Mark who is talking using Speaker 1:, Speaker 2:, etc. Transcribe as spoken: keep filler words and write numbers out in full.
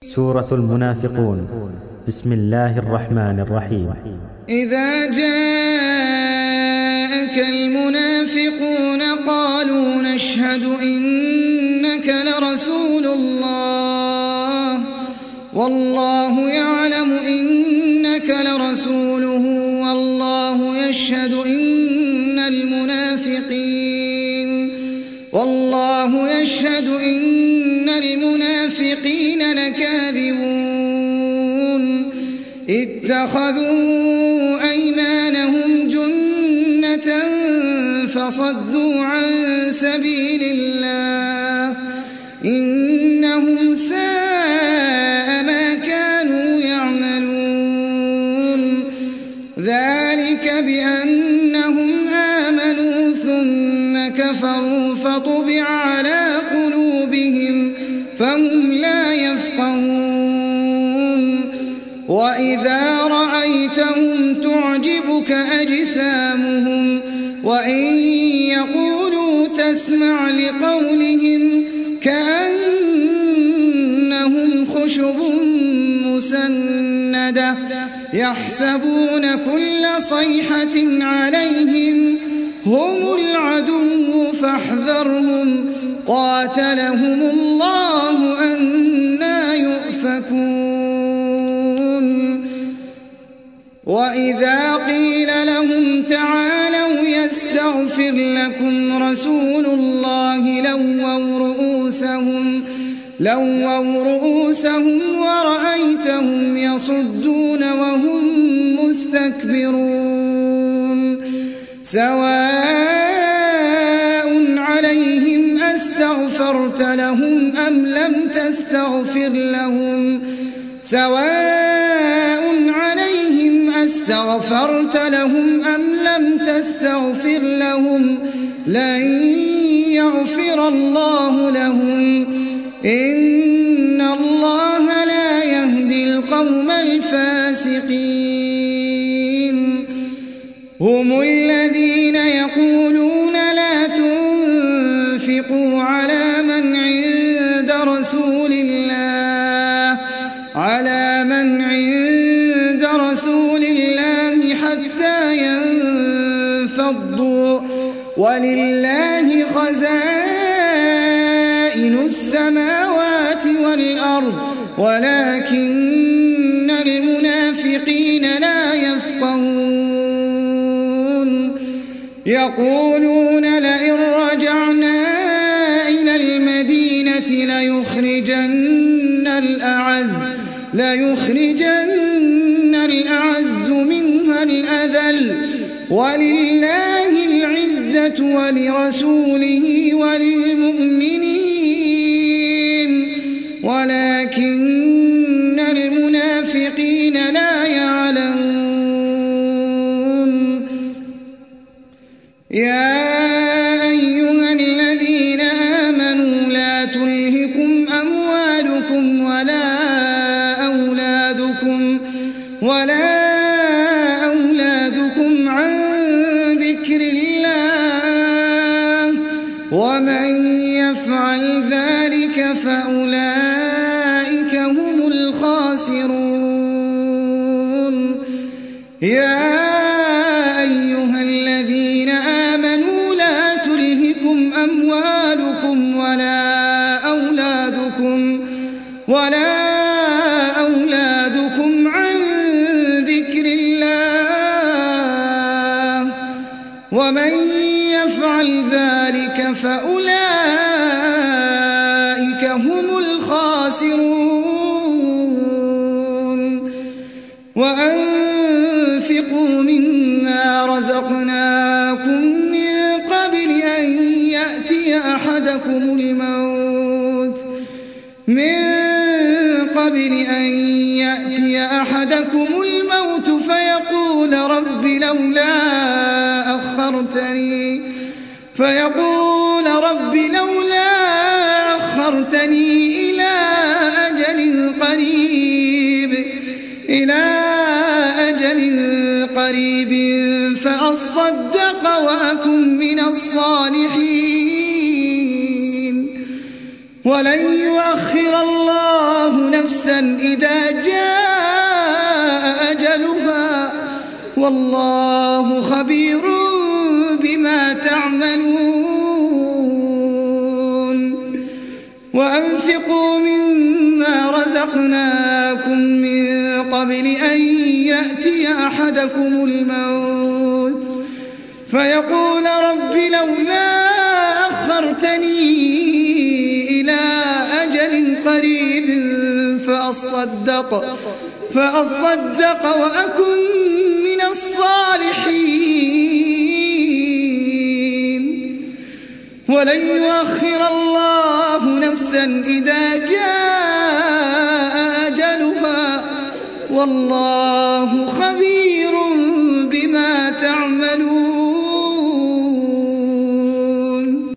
Speaker 1: سورة المنافقون. بسم الله الرحمن الرحيم.
Speaker 2: إذا جاءك المنافقون قالوا نشهد إنك لرسول الله والله يعلم إنك لرسوله والله يشهد إن المنافقين والله يشهد إن المنافقين لكاذبون اتخذوا أيمانهم جنة فصدوا عن سبيل الله إنهم ساء ما كانوا يعملون ذلك بأنهم آمنوا ثم كفروا فطبع على قلوبهم فهم لا يفقهون وإذا رأيتهم تعجبك أجسامهم وإن يقولوا تسمع لقولهم كأنهم خشب مسندة يحسبون كل صيحة عليهم هم العدو فاحذرهم قاتلهم الله أنى يؤفكون وإذا قيل لهم تعالوا يستغفر لكم رسول الله لووا رؤوسهم لووا رؤوسهم ورأيتهم يصدون وهم مستكبرون سواء عليهم أستغفرت لهم أم لم تستغفر لهم سواء عليهم أستغفرت لهم أم لم تستغفر لهم لن يغفر الله لهم إن الله لا يهدي القوم الفاسقين هم الذين يقولون لا تنفقوا على من عند رسول الله على من عند رسول الله حتى ينفضوا ولله خزائن السماوات والأرض ولكن المنافقين لا يفقهون يقولون لئن رجعنا إلى المدينة ليخرجن الأعز ليخرجن الأعز منها الأذل ولله العزة ولرسوله وللمؤمنين ولكن المنافقين لا يعلمون يا أيها الذين آمنوا لا تلهكم أموالكم ولا أولادكم ولا أولادكم عن ذكر الله ومن يفعل ذلك فأولئك هم الخاسرون يا أيها الذين آمنوا لا تلهكم أموالكم ولا أولادكم ولا أولادكم عن ذكر الله ومن يفعل ذلك فأولئك هم الخاسرون وأنفقوا مما رزقناكم من قبل أن يأتي أحدكم الموت من قبل أن يأتي أحدكم الموت فيقول رب لولا أخرتني فيقول رب لولا أخرتني إلى أجل قريب إلى أجل قريب فأصدق وأكن من الصالحين ولن يؤخر الله نفسا إذا جاء أجلها والله خبير بما تعملون وأنفقوا مما رزقناكم من قبل أن يأتي أحدكم الموت فيقول رب لولا أخرتني إلى أجل قريب فأصدق, فأصدق وأكن من الصالحين ولن يؤخر الله نفسا إذا جاء أجلها والله خبير